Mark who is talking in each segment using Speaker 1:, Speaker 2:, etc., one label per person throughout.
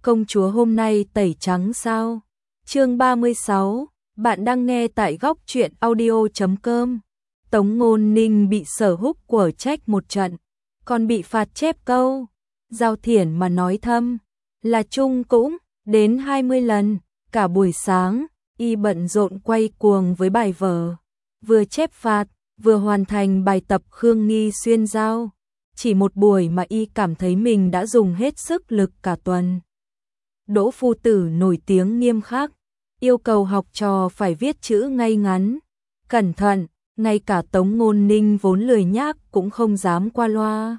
Speaker 1: công chúa hôm nay tẩy trắng sao? Chương 36, bạn đang nghe tại góc truyện audio.com. Tống Ngôn Ninh bị Sở Húc quở trách một trận, còn bị phạt chép câu. Giao Thiển mà nói thâm, là chung cũng đến 20 lần, cả buổi sáng, y bận rộn quay cuồng với bài vở, vừa chép phạt, vừa hoàn thành bài tập Khương Nghi Xuyên giao. Chỉ một buổi mà y cảm thấy mình đã dùng hết sức lực cả tuần. Đỗ Phu Tử nổi tiếng nghiêm khắc, yêu cầu học trò phải viết chữ ngay ngắn, cẩn thận, ngay cả Tống Ngôn Ninh vốn lười nhác cũng không dám qua loa.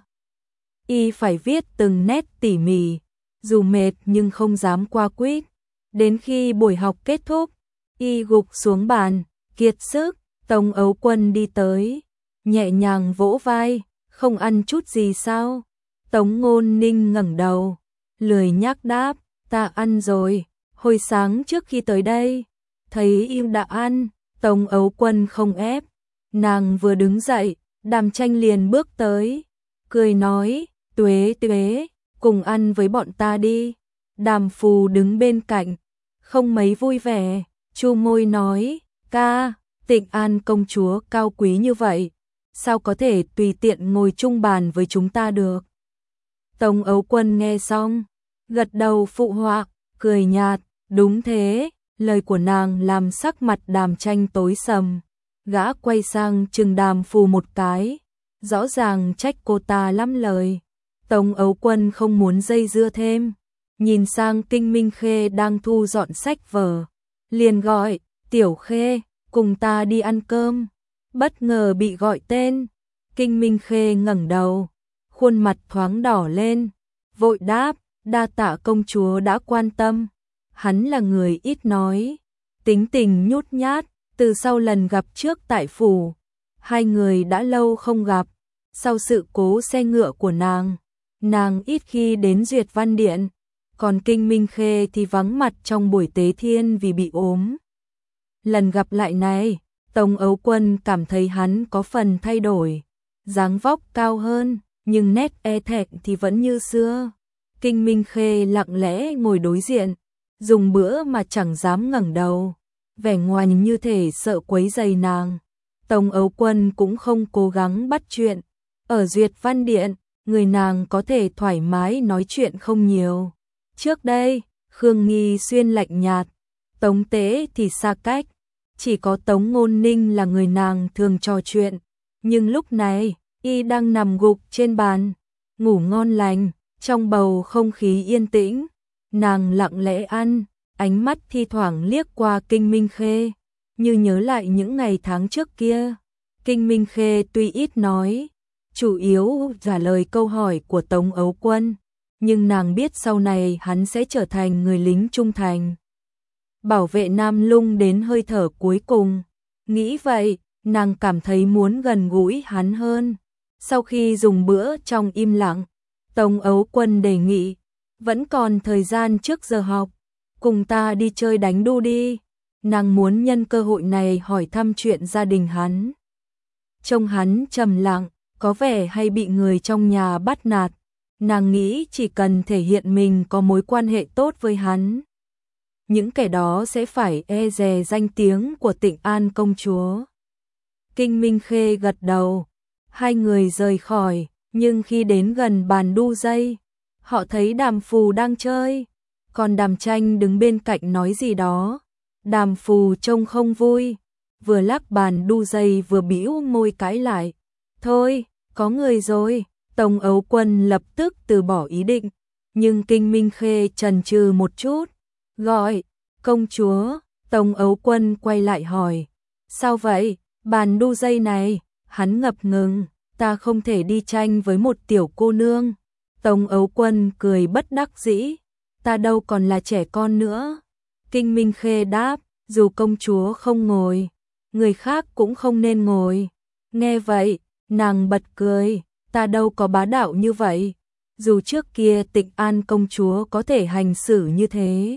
Speaker 1: Y phải viết từng nét tỉ mỉ, dù mệt nhưng không dám qua quýt. Đến khi buổi học kết thúc, y gục xuống bàn, kiệt sức, Tống Ấu Quân đi tới, nhẹ nhàng vỗ vai, không ăn chút gì sao? Tống Ngôn Ninh ngẩng đầu, lười nhác đáp, ta ăn rồi, hồi sáng trước khi tới đây, thấy y đã ăn. Tống Ấu Quân không ép, nàng vừa đứng dậy, Đàm Tranh liền bước tới, cười nói, Tuế Tuế, cùng ăn với bọn ta đi. Đàm Phù đứng bên cạnh, không mấy vui vẻ, chu môi nói, ca, Tịnh An công chúa cao quý như vậy, sao có thể tùy tiện ngồi chung bàn với chúng ta được? Tống Ấu Quân nghe xong, gật đầu phụ họa, cười nhạt, đúng thế. Lời của nàng làm sắc mặt Đàm Tranh tối sầm, gã quay sang chừng Đàm Phù một cái, rõ ràng trách cô ta lắm lời. Tống Ấu Quân không muốn dây dưa thêm, nhìn sang Kinh Minh Khê đang thu dọn sách vở, liền gọi, Tiểu Khê, cùng ta đi ăn cơm. Bất ngờ bị gọi tên, Kinh Minh Khê ngẩng đầu, khuôn mặt thoáng đỏ lên, vội đáp, đa tạ công chúa đã quan tâm. Hắn là người ít nói, tính tình nhút nhát, từ sau lần gặp trước tại phủ, hai người đã lâu không gặp. Sau sự cố xe ngựa của nàng ít khi đến Duyệt Văn Điện, còn Kinh Minh Khê thì vắng mặt trong buổi tế thiên vì bị ốm. Lần gặp lại này, Tống Ấu Quân cảm thấy hắn có phần thay đổi, dáng vóc cao hơn, nhưng nét e thẹn thì vẫn như xưa. Kinh Minh Khê lặng lẽ ngồi đối diện, dùng bữa mà chẳng dám ngẩng đầu, vẻ ngoài như thể sợ quấy rầy nàng. Tống Ấu Quân cũng không cố gắng bắt chuyện, ở Duyệt Văn Điện, người nàng có thể thoải mái nói chuyện không nhiều. Trước đây, Khương Nghi Xuyên lạnh nhạt, Tống Tế thì xa cách, chỉ có Tống Ngôn Ninh là người nàng thường trò chuyện, nhưng lúc này, y đang nằm gục trên bàn, ngủ ngon lành, trong bầu không khí yên tĩnh. Nàng lặng lẽ ăn, ánh mắt thi thoảng liếc qua Kinh Minh Khê, như nhớ lại những ngày tháng trước kia. Kinh Minh Khê tuy ít nói, chủ yếu trả lời câu hỏi của Tống Ấu Quân, nhưng nàng biết sau này hắn sẽ trở thành người lính trung thành, bảo vệ Nam Lung đến hơi thở cuối cùng. Nghĩ vậy, nàng cảm thấy muốn gần gũi hắn hơn. Sau khi dùng bữa trong im lặng, Tống Ấu Quân đề nghị, vẫn còn thời gian trước giờ học, cùng ta đi chơi đánh đu đi. Nàng muốn nhân cơ hội này hỏi thăm chuyện gia đình hắn. Trông hắn trầm lặng, có vẻ hay bị người trong nhà bắt nạt. Nàng nghĩ chỉ cần thể hiện mình có mối quan hệ tốt với hắn, những kẻ đó sẽ phải e dè danh tiếng của Tịnh An công chúa. Kinh Minh Khê gật đầu, hai người rời khỏi, nhưng khi đến gần bàn đu dây, họ thấy Đàm Phù đang chơi, còn Đàm Tranh đứng bên cạnh nói gì đó. Đàm Phù trông không vui, vừa lắc bàn đu dây vừa bĩu môi cãi lại. Thôi, có người rồi. Tống Ấu Quân lập tức từ bỏ ý định, nhưng Kinh Minh Khê chần chừ một chút, gọi, công chúa. Tống Ấu Quân quay lại hỏi, sao vậy? Bàn đu dây này, hắn ngập ngừng, ta không thể đi tranh với một tiểu cô nương. Tống Ấu Quân cười bất đắc dĩ, ta đâu còn là trẻ con nữa. Kinh Minh Khê đáp, dù công chúa không ngồi, người khác cũng không nên ngồi. Nghe vậy, nàng bật cười, ta đâu có bá đạo như vậy. Dù trước kia Tịnh An công chúa có thể hành xử như thế,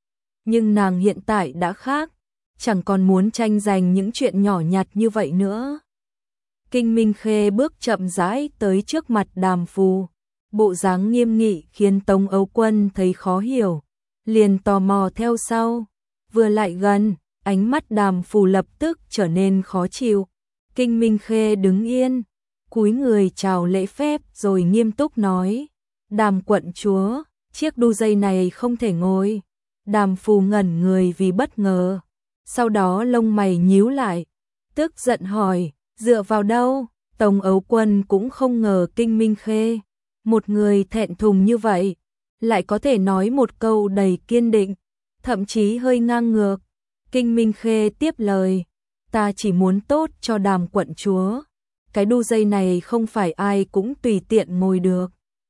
Speaker 1: nhưng nàng hiện tại đã khác, chẳng còn muốn tranh giành những chuyện nhỏ nhặt như vậy nữa. Kinh Minh Khê bước chậm rãi tới trước mặt Đàm Phù. bộ dáng nghiêm nghị khiến Tống Ấu Quân thấy khó hiểu, liền tò mò theo sau, vừa lại gần, ánh mắt Đàm Phù lập tức trở nên khó chịu. Kinh Minh Khê đứng yên, cúi người chào lễ phép rồi nghiêm túc nói, Đàm quận chúa, chiếc đu dây này không thể ngồi. Đàm Phù ngẩn người vì bất ngờ, sau đó lông mày nhíu lại, tức giận hỏi, dựa vào đâu? Tống Ấu Quân cũng không ngờ Kinh Minh Khê, một người thẹn thùng như vậy, lại có thể nói một câu đầy kiên định, thậm chí hơi ngang ngược. Kinh Minh Khê tiếp lời, ta chỉ muốn tốt cho Đàm quận chúa, cái đu dây này không phải ai cũng tùy tiện ngồi được.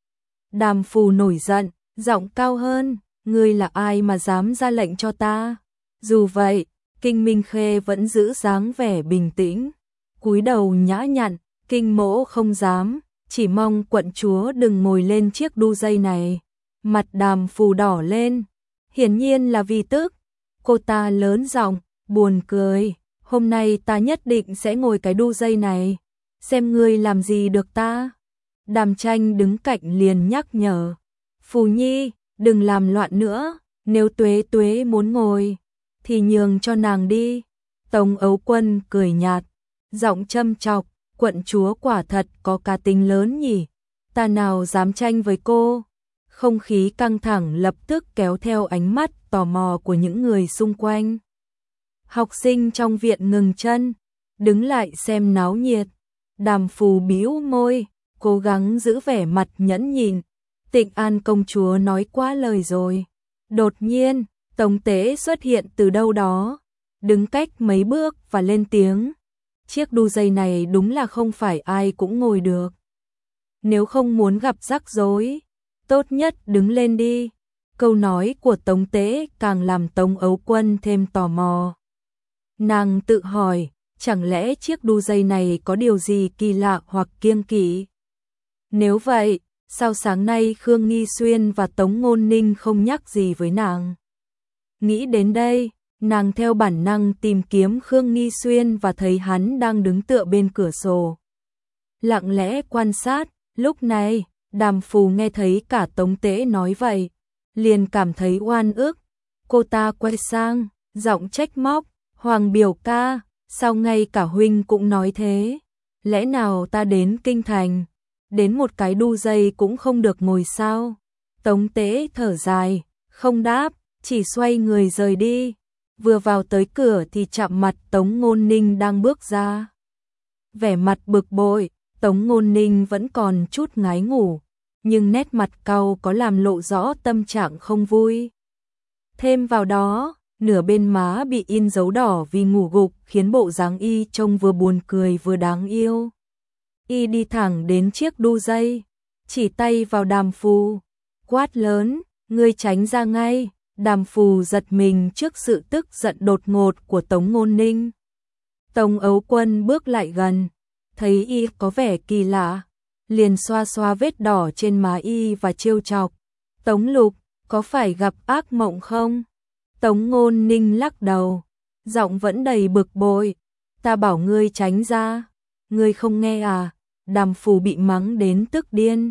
Speaker 1: Đàm Phù nổi giận, giọng cao hơn, ngươi là ai mà dám ra lệnh cho ta? Dù vậy, Kinh Minh Khê vẫn giữ dáng vẻ bình tĩnh, cúi đầu nhã nhặn, Kinh mỗ không dám, chỉ mong quận chúa đừng ngồi lên chiếc đu dây này. Mặt Đàm Phù đỏ lên, hiển nhiên là vì tức. Cô ta lớn giọng, buồn cười, hôm nay ta nhất định sẽ ngồi cái đu dây này, xem ngươi làm gì được ta. Đàm Tranh đứng cạnh liền nhắc nhở, Phù Nhi, đừng làm loạn nữa, nếu Tuế Tuế muốn ngồi, thì nhường cho nàng đi. Tống Ấu Quân cười nhạt, giọng châm chọc, quận chúa quả thật có cá tính lớn nhỉ, ta nào dám tranh với cô. Không khí căng thẳng lập tức kéo theo ánh mắt tò mò của những người xung quanh. Học sinh trong viện ngừng chân, đứng lại xem náo nhiệt. Đàm Phù bĩu môi, cố gắng giữ vẻ mặt nhẫn nhịn. Tịnh An công chúa nói quá lời rồi. Đột nhiên, Tống Tế xuất hiện từ đâu đó, đứng cách mấy bước và lên tiếng. Chiếc đu dây này đúng là không phải ai cũng ngồi được. Nếu không muốn gặp rắc rối, tốt nhất đứng lên đi. Câu nói của Tống Tế càng làm Tống Ấu Quân thêm tò mò. Nàng tự hỏi, chẳng lẽ chiếc đu dây này có điều gì kỳ lạ hoặc kiêng kỵ? Nếu vậy, sao sáng nay Khương Nghi Xuyên và Tống Ngôn Ninh không nhắc gì với nàng? Nghĩ đến đây, nàng theo bản năng tìm kiếm Khương Nghi Xuyên và thấy hắn đang đứng tựa bên cửa sổ, lặng lẽ quan sát. Lúc này, Đàm Phù nghe thấy cả Tống Tế nói vậy, liền cảm thấy oan ức. Cô ta quay sang, giọng trách móc, Hoàng biểu ca, sao ngay cả huynh cũng nói thế? Lẽ nào ta đến kinh thành, đến một cái đu dây cũng không được ngồi sao? Tống Tế thở dài, không đáp, chỉ xoay người rời đi. Vừa vào tới cửa thì chạm mặt Tống Ngôn Ninh đang bước ra. Vẻ mặt bực bội, Tống Ngôn Ninh vẫn còn chút ngái ngủ, nhưng nét mặt cau có làm lộ rõ tâm trạng không vui. Thêm vào đó, nửa bên má bị in dấu đỏ vì ngủ gục khiến bộ dáng y trông vừa buồn cười vừa đáng yêu. Y đi thẳng đến chiếc đu dây, chỉ tay vào Đàm Phù, quát lớn, ngươi tránh ra ngay. Đàm Phù giật mình trước sự tức giận đột ngột của Tống Ngôn Ninh. Tống Ấu Quân bước lại gần, thấy y có vẻ kỳ lạ, liền xoa xoa vết đỏ trên má y và trêu chọc. Tống Lục, có phải gặp ác mộng không? Tống Ngôn Ninh lắc đầu, giọng vẫn đầy bực bội. Ta bảo ngươi tránh ra, ngươi không nghe à? Đàm Phù bị mắng đến tức điên,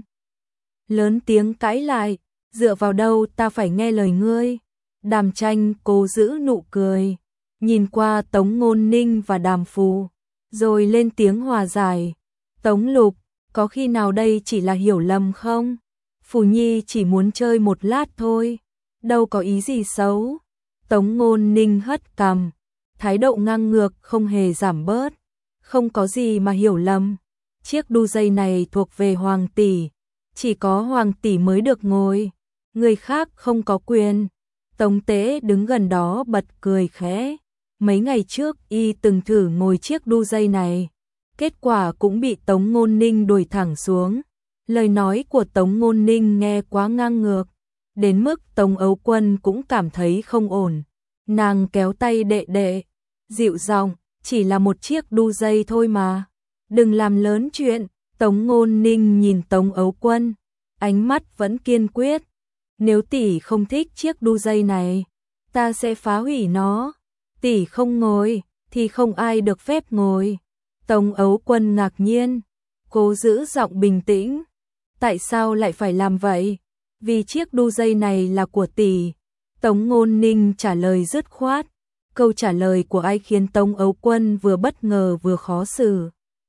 Speaker 1: lớn tiếng cãi lại, dựa vào đâu ta phải nghe lời ngươi? Đàm Tranh cố giữ nụ cười, nhìn qua Tống Ngôn Ninh và Đàm Phù, rồi lên tiếng hòa giải. Tống Lục, có khi nào đây chỉ là hiểu lầm không? Phù Nhi chỉ muốn chơi một lát thôi, đâu có ý gì xấu. Tống Ngôn Ninh hất cằm, thái độ ngang ngược không hề giảm bớt. Không có gì mà hiểu lầm, chiếc đu dây này thuộc về Hoàng tỷ, chỉ có Hoàng tỷ mới được ngồi, người khác không có quyền. Tống Tế đứng gần đó bật cười khẽ. Mấy ngày trước y từng thử ngồi chiếc đu dây này, kết quả cũng bị Tống Ngôn Ninh đuổi thẳng xuống. Lời nói của Tống Ngôn Ninh nghe quá ngang ngược, đến mức Tống Ấu Quân cũng cảm thấy không ổn. Nàng kéo tay đệ đệ, dịu giọng, chỉ là một chiếc đu dây thôi mà, đừng làm lớn chuyện. Tống Ngôn Ninh nhìn Tống Ấu Quân, ánh mắt vẫn kiên quyết. Nếu tỷ không thích chiếc đu dây này, ta sẽ phá hủy nó. Tỷ không ngồi, thì không ai được phép ngồi. Tống Ấu Quân ngạc nhiên, cố giữ giọng bình tĩnh. Tại sao lại phải làm vậy? Vì chiếc đu dây này là của tỷ. Tống Ngôn Ninh trả lời dứt khoát. Câu trả lời của ai khiến Tống Ấu Quân vừa bất ngờ vừa khó xử.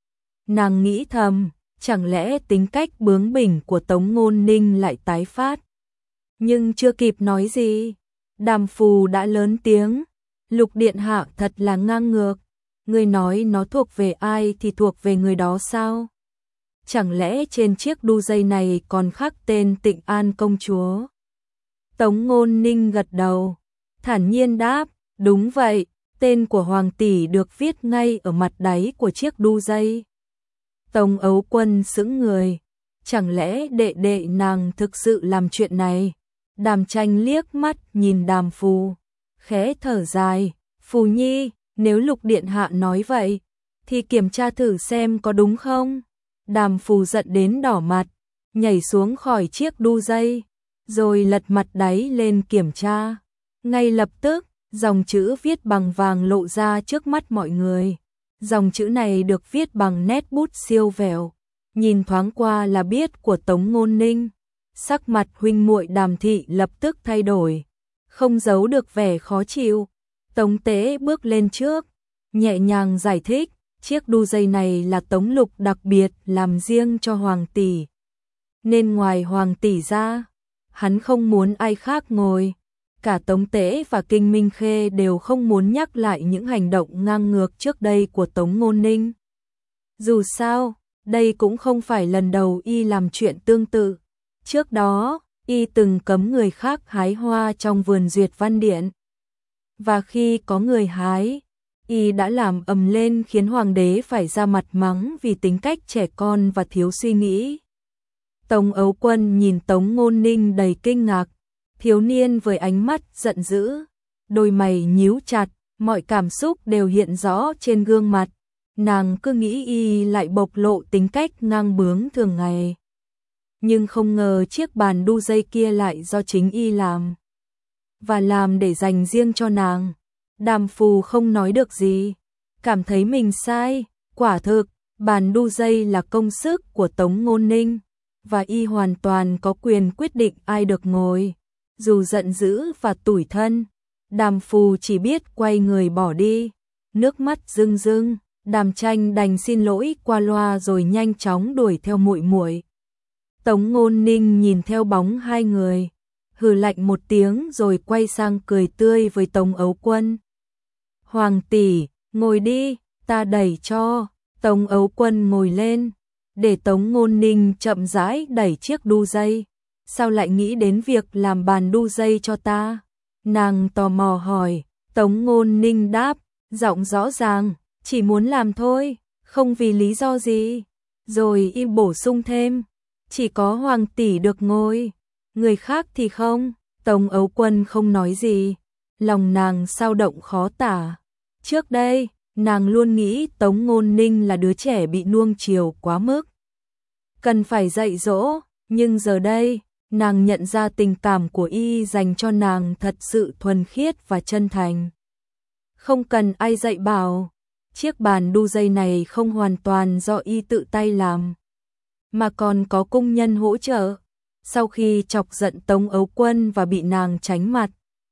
Speaker 1: Nàng nghĩ thầm, chẳng lẽ tính cách bướng bỉnh của Tống Ngôn Ninh lại tái phát? Nhưng chưa kịp nói gì, Đàm Phù đã lớn tiếng. Lục điện hạ thật là ngang ngược. Ngươi nói nó thuộc về ai thì thuộc về người đó sao? Chẳng lẽ trên chiếc đu dây này còn khắc tên Tịnh An công chúa? Tống Ngôn Ninh gật đầu, thản nhiên đáp, đúng vậy, tên của hoàng tỷ được viết ngay ở mặt đáy của chiếc đu dây. Tống Ấu Quân sững người, chẳng lẽ đệ đệ nàng thực sự làm chuyện này? Đàm Tranh liếc mắt nhìn Đàm Phù, khẽ thở dài, Phù Nhi, nếu Lục điện hạ nói vậy, thì kiểm tra thử xem có đúng không? Đàm Phù giận đến đỏ mặt, nhảy xuống khỏi chiếc đu dây, rồi lật mặt đáy lên kiểm tra. Ngay lập tức, dòng chữ viết bằng vàng lộ ra trước mắt mọi người. Dòng chữ này được viết bằng nét bút siêu vẹo, nhìn thoáng qua là biết của Tống Ngôn Ninh. Sắc mặt huynh muội Đàm thị lập tức thay đổi, không giấu được vẻ khó chịu. Tống Tế bước lên trước, nhẹ nhàng giải thích, chiếc đu dây này là Tống Lục đặc biệt làm riêng cho hoàng tỷ. Nên ngoài hoàng tỷ ra, hắn không muốn ai khác ngồi. Cả Tống Tế và Kinh Minh Khê đều không muốn nhắc lại những hành động ngang ngược trước đây của Tống Ngôn Ninh. Dù sao, đây cũng không phải lần đầu y làm chuyện tương tự. Trước đó, y từng cấm người khác hái hoa trong vườn Duyệt Văn Điện. Và khi có người hái, y đã làm ầm lên khiến hoàng đế phải ra mặt mắng vì tính cách trẻ con và thiếu suy nghĩ. Tống Ấu Quân nhìn Tống Ngôn Ninh đầy kinh ngạc, thiếu niên với ánh mắt giận dữ, đôi mày nhíu chặt, mọi cảm xúc đều hiện rõ trên gương mặt. Nàng cứ nghĩ y lại bộc lộ tính cách ngang bướng thường ngày. Nhưng không ngờ chiếc bàn đu dây kia lại do chính y làm. Và làm để dành riêng cho nàng. Đàm Phù không nói được gì, cảm thấy mình sai. Quả thực, bàn đu dây là công sức của Tống Ngôn Ninh, và y hoàn toàn có quyền quyết định ai được ngồi. Dù giận dữ và tủi thân, Đàm Phù chỉ biết quay người bỏ đi. Nước mắt rưng rưng, Đàm Tranh đành xin lỗi qua loa rồi nhanh chóng đuổi theo muội muội. Tống Ngôn Ninh nhìn theo bóng hai người, hừ lạnh một tiếng rồi quay sang cười tươi với Tống Ấu Quân. Hoàng tỷ, ngồi đi, ta đẩy cho. Tống Ấu Quân ngồi lên, để Tống Ngôn Ninh chậm rãi đẩy chiếc đu dây. Sao lại nghĩ đến việc làm bàn đu dây cho ta? Nàng tò mò hỏi. Tống Ngôn Ninh đáp, giọng rõ ràng, chỉ muốn làm thôi, không vì lý do gì. Rồi y bổ sung thêm, chỉ có hoàng tỷ được ngồi, người khác thì không. Tống Ấu Quân không nói gì, lòng nàng sao động khó tả. Trước đây, nàng luôn nghĩ Tống Ngôn Ninh là đứa trẻ bị nuông chiều quá mức, cần phải dạy dỗ, nhưng giờ đây, nàng nhận ra tình cảm của y dành cho nàng thật sự thuần khiết và chân thành. Không cần ai dạy bảo, chiếc bàn đu dây này không hoàn toàn do y tự tay làm, mà còn có cung nhân hỗ trợ. Sau khi chọc giận Tống Ấu Quân và bị nàng tránh mặt,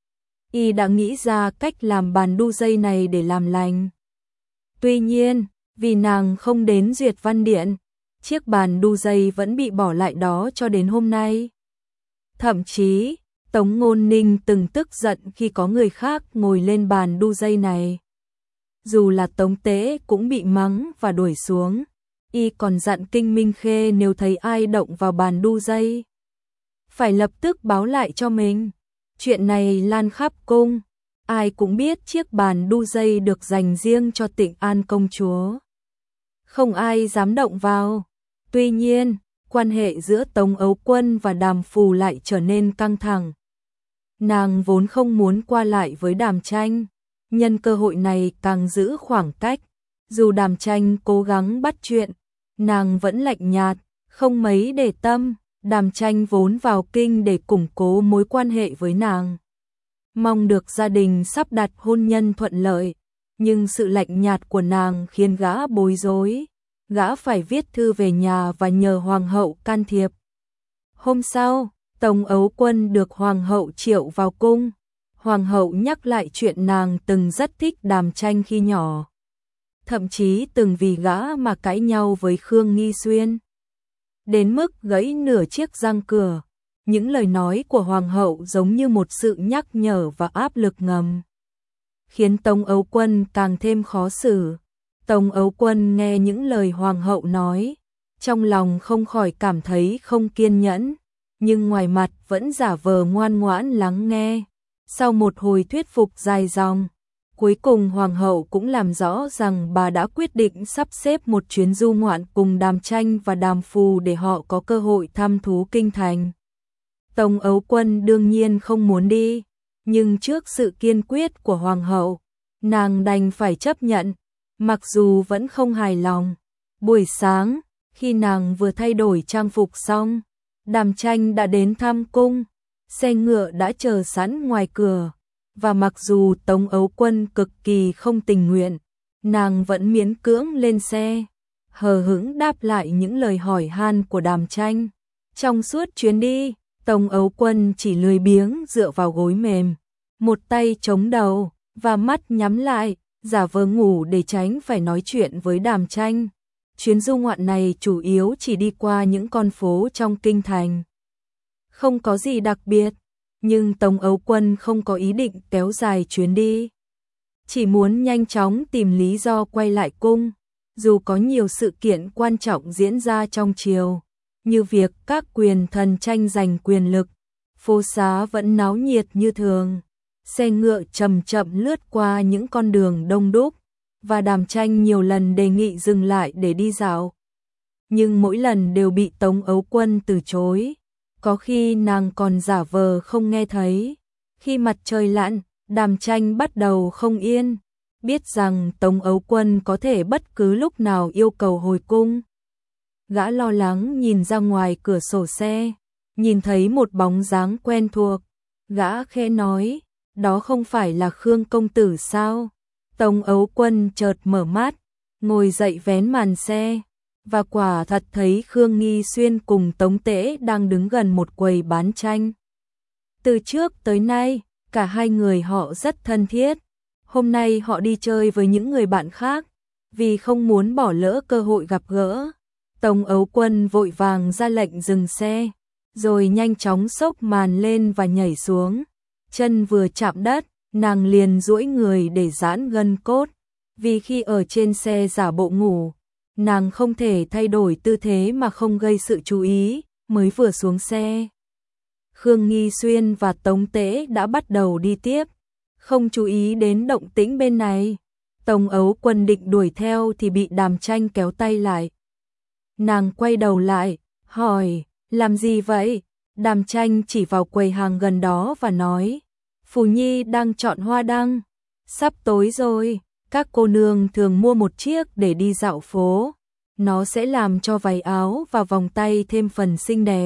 Speaker 1: y đã nghĩ ra cách làm bàn đu dây này để làm lành. Tuy nhiên, vì nàng không đến Duyệt Văn Điện, chiếc bàn đu dây vẫn bị bỏ lại đó cho đến hôm nay. Thậm chí, Tống Ngôn Ninh từng tức giận khi có người khác ngồi lên bàn đu dây này. Dù là Tống Tế cũng bị mắng và đuổi xuống. Y còn dặn Kinh Minh Khê nếu thấy ai động vào bàn đu dây, phải lập tức báo lại cho mình. Chuyện này lan khắp cung, ai cũng biết chiếc bàn đu dây được dành riêng cho Tịnh An công chúa. Không ai dám động vào. Tuy nhiên, quan hệ giữa Tống Ấu Quân và Đàm Phù lại trở nên căng thẳng. Nàng vốn không muốn qua lại với Đàm Tranh, nhân cơ hội này càng giữ khoảng cách. Dù Đàm Tranh cố gắng bắt chuyện, nàng vẫn lạnh nhạt, không mấy để tâm. Đàm Tranh vốn vào kinh để củng cố mối quan hệ với nàng, mong được gia đình sắp đặt hôn nhân thuận lợi, nhưng sự lạnh nhạt của nàng khiến gã bối rối. Gã phải viết thư về nhà và nhờ hoàng hậu can thiệp, Hôm sau, Tống Ấu Quân được hoàng hậu triệu vào cung. Hoàng hậu nhắc lại chuyện nàng từng rất thích Đàm Tranh khi nhỏ. Thậm chí từng vì gã mà cãi nhau với Khương Nghi Xuyên. Đến mức gãy nửa chiếc răng cửa. Những lời nói của hoàng hậu giống như một sự nhắc nhở và áp lực ngầm, khiến Tống Ấu Quân càng thêm khó xử. Tống Ấu Quân nghe những lời hoàng hậu nói, trong lòng không khỏi cảm thấy không kiên nhẫn, nhưng ngoài mặt vẫn giả vờ ngoan ngoãn lắng nghe. Sau một hồi thuyết phục dài dòng, cuối cùng hoàng hậu cũng làm rõ rằng bà đã quyết định sắp xếp một chuyến du ngoạn cùng Đàm Tranh và Đàm Phù để họ có cơ hội thăm thú kinh thành. Tống Ấu Quân đương nhiên không muốn đi, nhưng trước sự kiên quyết của hoàng hậu, nàng đành phải chấp nhận, mặc dù vẫn không hài lòng. Buổi sáng, khi nàng vừa thay đổi trang phục xong, Đàm Tranh đã đến thăm cung, xe ngựa đã chờ sẵn ngoài cửa, và mặc dù Tống Ấu Quân cực kỳ không tình nguyện, nàng vẫn miễn cưỡng lên xe, hờ hững đáp lại những lời hỏi han của Đàm Tranh. Trong suốt chuyến đi, Tống Ấu Quân chỉ lười biếng dựa vào gối mềm, một tay chống đầu và mắt nhắm lại, giả vờ ngủ để tránh phải nói chuyện với Đàm Tranh. Chuyến du ngoạn này chủ yếu chỉ đi qua những con phố trong kinh thành. Không có gì đặc biệt, nhưng Tống Ấu Quân không có ý định kéo dài chuyến đi. Chỉ muốn nhanh chóng tìm lý do quay lại cung, dù có nhiều sự kiện quan trọng diễn ra trong triều, như việc các quyền thần tranh giành quyền lực, phố xá vẫn náo nhiệt như thường. Xe ngựa chậm chậm lướt qua những con đường đông đúc, và Đàm Tranh nhiều lần đề nghị dừng lại để đi dạo. Nhưng mỗi lần đều bị Tống Ấu Quân từ chối, có khi nàng còn giả vờ không nghe thấy. Khi mặt trời lặn, Đàm Tranh bắt đầu không yên, biết rằng Tống Ấu Quân có thể bất cứ lúc nào yêu cầu hồi cung. Gã lo lắng nhìn ra ngoài cửa sổ xe, nhìn thấy một bóng dáng quen thuộc. Gã khẽ nói, đó không phải là Khương công tử sao? Tống Ấu Quân chợt mở mắt, ngồi dậy vén màn xe, và quả thật thấy Khương Nghi Xuyên cùng Tống Tễ đang đứng gần một quầy bán tranh. Từ trước tới nay, cả hai người họ rất thân thiết. Hôm nay họ đi chơi với những người bạn khác, vì không muốn bỏ lỡ cơ hội gặp gỡ. Tống Ấu Quân vội vàng ra lệnh dừng xe, rồi nhanh chóng xốc màn lên và nhảy xuống. Chân vừa chạm đất, nàng liền duỗi người để giãn gân cốt, vì khi ở trên xe giả bộ ngủ, nàng không thể thay đổi tư thế mà không gây sự chú ý. Mới vừa xuống xe, Khương Nghi Xuyên và Tống Tễ đã bắt đầu đi tiếp, không chú ý đến động tĩnh bên này. Tống Ấu Quân định đuổi theo thì bị Đàm Tranh kéo tay lại. Nàng quay đầu lại, hỏi, làm gì vậy? Đàm Tranh chỉ vào quầy hàng gần đó và nói, Phù Nhi đang chọn hoa đăng. Sắp tối rồi, các cô nương thường mua một chiếc để đi dạo phố. Nó sẽ làm cho váy áo và vòng tay thêm phần xinh đẹp.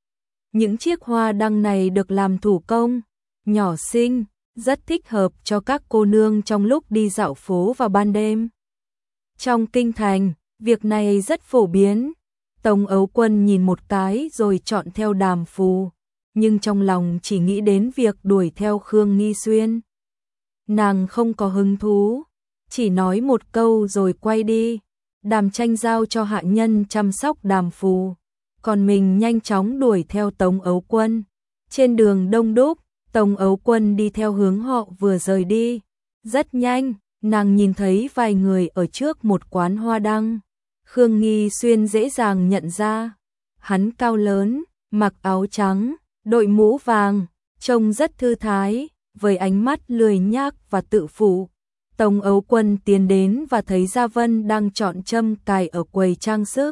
Speaker 1: Những chiếc hoa đăng này được làm thủ công, nhỏ xinh, rất thích hợp cho các cô nương trong lúc đi dạo phố vào ban đêm. Trong kinh thành, việc này rất phổ biến. Tống Ấu Quân nhìn một cái rồi chọn theo Đàm Phù, nhưng trong lòng chỉ nghĩ đến việc đuổi theo Khương Nghi Xuyên. Nàng không có hứng thú, chỉ nói một câu rồi quay đi. Đàm Tranh giao cho hạ nhân chăm sóc Đàm Phù, còn mình nhanh chóng đuổi theo Tống Ấu Quân. Trên đường đông đúc, Tống Ấu Quân đi theo hướng họ vừa rời đi. Rất nhanh, nàng nhìn thấy vài người ở trước một quán hoa đăng. Khương Nghi Xuyên dễ dàng nhận ra. Hắn cao lớn, mặc áo trắng, đội mũ vàng, trông rất thư thái, với ánh mắt lười nhác và tự phụ. Tống Ấu Quân tiến đến và thấy Gia Vân đang chọn châm cài ở quầy trang sức.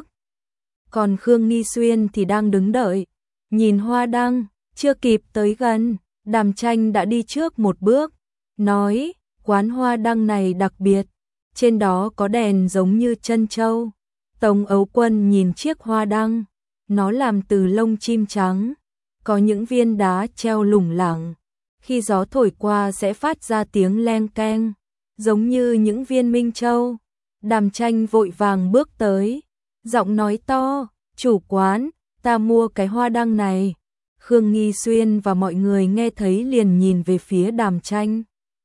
Speaker 1: Còn Khương Nghi Xuyên thì đang đứng đợi, nhìn hoa đăng. Chưa kịp tới gần, Đàm Tranh đã đi trước một bước, nói, quán hoa đăng này đặc biệt, trên đó có đèn giống như trân châu. Tống Ấu Quân nhìn chiếc hoa đăng, nó làm từ lông chim trắng, có những viên đá treo lủng lẳng, khi gió thổi qua sẽ phát ra tiếng leng keng, giống như những viên minh châu. Đàm Tranh vội vàng bước tới, giọng nói to, chủ quán, ta mua cái hoa đăng này. Khương Nghi Xuyên và mọi người nghe thấy liền nhìn về phía Đàm Tranh.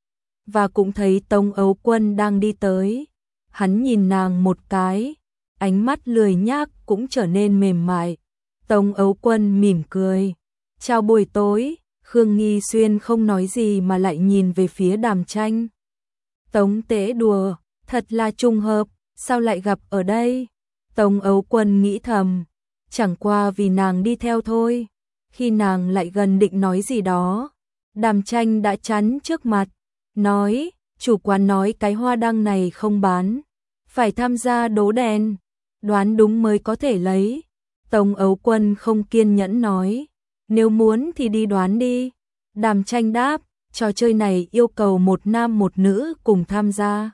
Speaker 1: Và cũng thấy Tống Ấu Quân đang đi tới. Hắn nhìn nàng một cái, ánh mắt lười nhác cũng trở nên mềm mại. Tống Ấu Quân mỉm cười. Chào buổi tối. Khương Nghi Xuyên không nói gì mà lại nhìn về phía Đàm Tranh. Tống Tế đùa, thật là trùng hợp, sao lại gặp ở đây? Tống Ấu Quân nghĩ thầm, chẳng qua vì nàng đi theo thôi. Khi nàng lại gần định nói gì đó, Đàm Tranh đã chắn trước mặt, nói, chủ quán nói cái hoa đăng này không bán, phải tham gia đố đèn, đoán đúng mới có thể lấy. Tống Ấu Quân không kiên nhẫn nói, nếu muốn thì đi đoán đi. Đàm Tranh đáp, trò chơi này yêu cầu một nam một nữ cùng tham gia.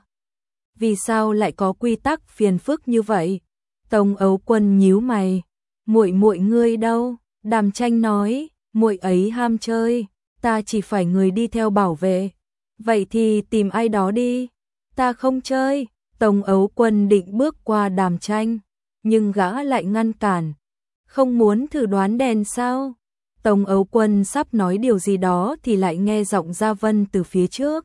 Speaker 1: Vì sao lại có quy tắc phiền phức như vậy? Tống Ấu Quân nhíu mày, muội muội ngươi đâu? Đàm Tranh nói, muội ấy ham chơi, ta chỉ phải người đi theo bảo vệ. Vậy thì tìm ai đó đi. Ta không chơi. Tống Ấu Quân định bước qua Đàm Tranh, nhưng gã lại ngăn cản. Không muốn thử đoán đèn sao? Tống Ấu Quân sắp nói điều gì đó thì lại nghe giọng Gia Vân từ phía trước.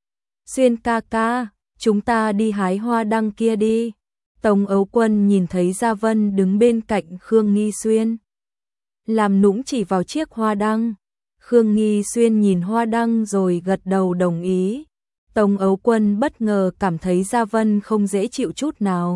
Speaker 1: Xuyên ca ca, chúng ta đi hái hoa đăng kia đi. Tống Ấu Quân nhìn thấy Gia Vân đứng bên cạnh Khương Nghi Xuyên, làm nũng chỉ vào chiếc hoa đăng. Khương Nghi Xuyên nhìn hoa đăng rồi gật đầu đồng ý. Tống Ấu Quân bất ngờ cảm thấy Gia Vân không dễ chịu chút nào.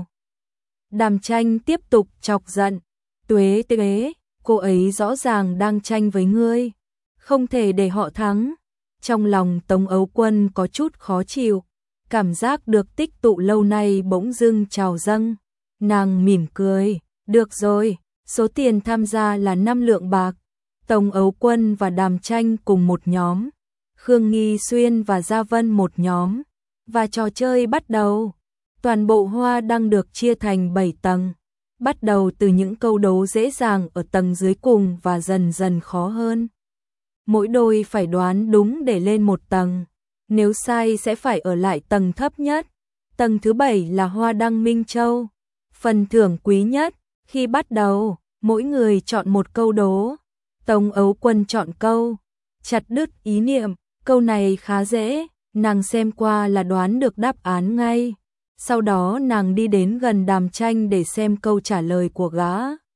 Speaker 1: Đàm Tranh tiếp tục chọc giận. Tuế tuế, cô ấy rõ ràng đang tranh với ngươi, không thể để họ thắng. Trong lòng Tống Ấu Quân có chút khó chịu, cảm giác được tích tụ lâu nay bỗng dưng trào dâng. Nàng mỉm cười, được rồi, số tiền tham gia là 5 lượng bạc. Tống Ấu Quân và Đàm Tranh cùng một nhóm, Khương Nghi Xuyên và Gia Vân một nhóm, và trò chơi bắt đầu. Toàn bộ hoa đang được chia thành 7 tầng, bắt đầu từ những câu đố dễ dàng ở tầng dưới cùng và dần dần khó hơn. Mỗi đôi phải đoán đúng để lên một tầng, nếu sai sẽ phải ở lại tầng thấp nhất. Tầng thứ 7 là hoa đăng Minh Châu, phần thưởng quý nhất. Khi bắt đầu, mỗi người chọn một câu đố. Tống Ấu Quân chọn câu chặt đứt ý niệm, câu này khá dễ, nàng xem qua là đoán được đáp án ngay. Sau đó nàng đi đến gần Đàm Tranh để xem câu trả lời của gã.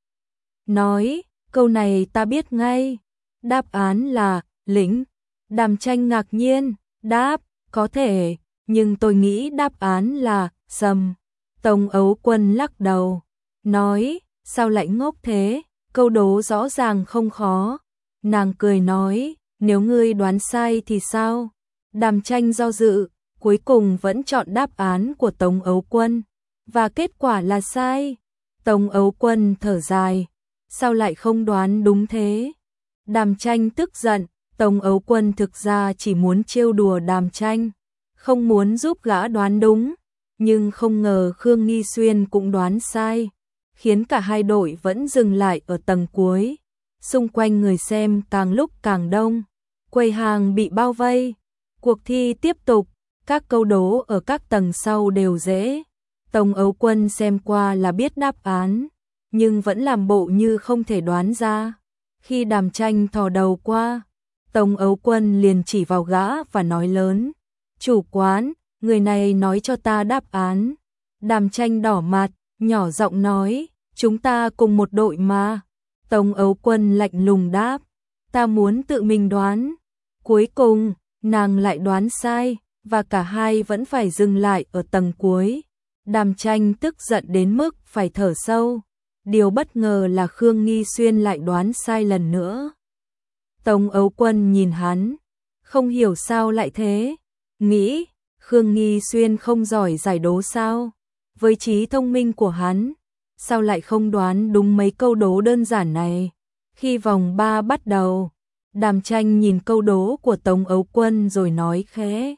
Speaker 1: Nói, câu này ta biết ngay. Đáp án là lĩnh. Đàm Tranh ngạc nhiên, đáp, có thể, nhưng tôi nghĩ đáp án là sầm. Tống Ấu Quân lắc đầu, nói, sao lại ngốc thế, câu đố rõ ràng không khó. Nàng cười nói, nếu ngươi đoán sai thì sao? Đàm Tranh do dự, cuối cùng vẫn chọn đáp án của Tống Ấu Quân, và kết quả là sai. Tống Ấu Quân thở dài, sao lại không đoán đúng thế? Đàm Tranh tức giận, Tống Ấu Quân thực ra chỉ muốn trêu đùa Đàm Tranh, không muốn giúp gã đoán đúng, nhưng không ngờ Khương Nghi Xuyên cũng đoán sai, khiến cả hai đội vẫn dừng lại ở tầng cuối. Xung quanh người xem càng lúc càng đông, quầy hàng bị bao vây. Cuộc thi tiếp tục, các câu đố ở các tầng sau đều dễ. Tống Ấu Quân xem qua là biết đáp án, nhưng vẫn làm bộ như không thể đoán ra. Khi Đàm Tranh thò đầu qua, Tống Ấu Quân liền chỉ vào gã và nói lớn, chủ quán, người này nói cho ta đáp án. Đàm Tranh đỏ mặt, nhỏ giọng nói, chúng ta cùng một đội mà. Tống Ấu Quân lạnh lùng đáp, ta muốn tự mình đoán. Cuối cùng, nàng lại đoán sai, và cả hai vẫn phải dừng lại ở tầng cuối. Đàm Tranh tức giận đến mức phải thở sâu. Điều bất ngờ là Khương Nghi Xuyên lại đoán sai lần nữa. Tống Ấu Quân nhìn hắn, không hiểu sao lại thế, nghĩ, Khương Nghi Xuyên không giỏi giải đố sao? Với trí thông minh của hắn, sao lại không đoán đúng mấy câu đố đơn giản này? Khi vòng 3 bắt đầu, Đàm Tranh nhìn câu đố của Tống Ấu Quân rồi nói khẽ,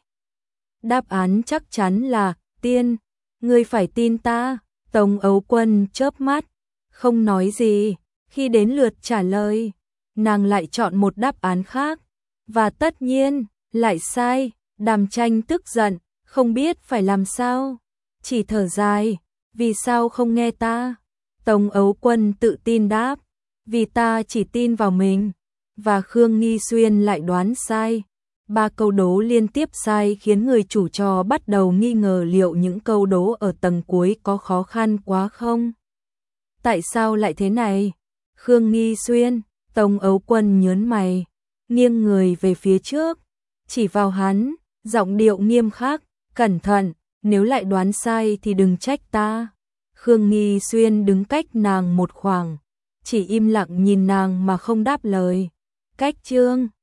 Speaker 1: đáp án chắc chắn là tiên, ngươi phải tin ta. Tống Ấu Quân chớp mắt, không nói gì. Khi đến lượt trả lời, nàng lại chọn một đáp án khác, và tất nhiên, lại sai. Đàm Tranh tức giận, không biết phải làm sao, chỉ thở dài, vì sao không nghe ta? Tống Ấu Quân tự tin đáp, Vì ta chỉ tin vào mình. Và Khương Nghi Xuyên lại đoán sai. 3 câu đố liên tiếp sai khiến người chủ trò bắt đầu nghi ngờ liệu những câu đố ở tầng cuối có khó khăn quá không? Tại sao lại thế này? Khương Nghi Xuyên, Tống Ấu Quân nhớn mày, nghiêng người về phía trước, chỉ vào hắn, giọng điệu nghiêm khắc, cẩn thận, nếu lại đoán sai thì đừng trách ta. Khương Nghi Xuyên đứng cách nàng một khoảng, chỉ im lặng nhìn nàng mà không đáp lời. Cách chương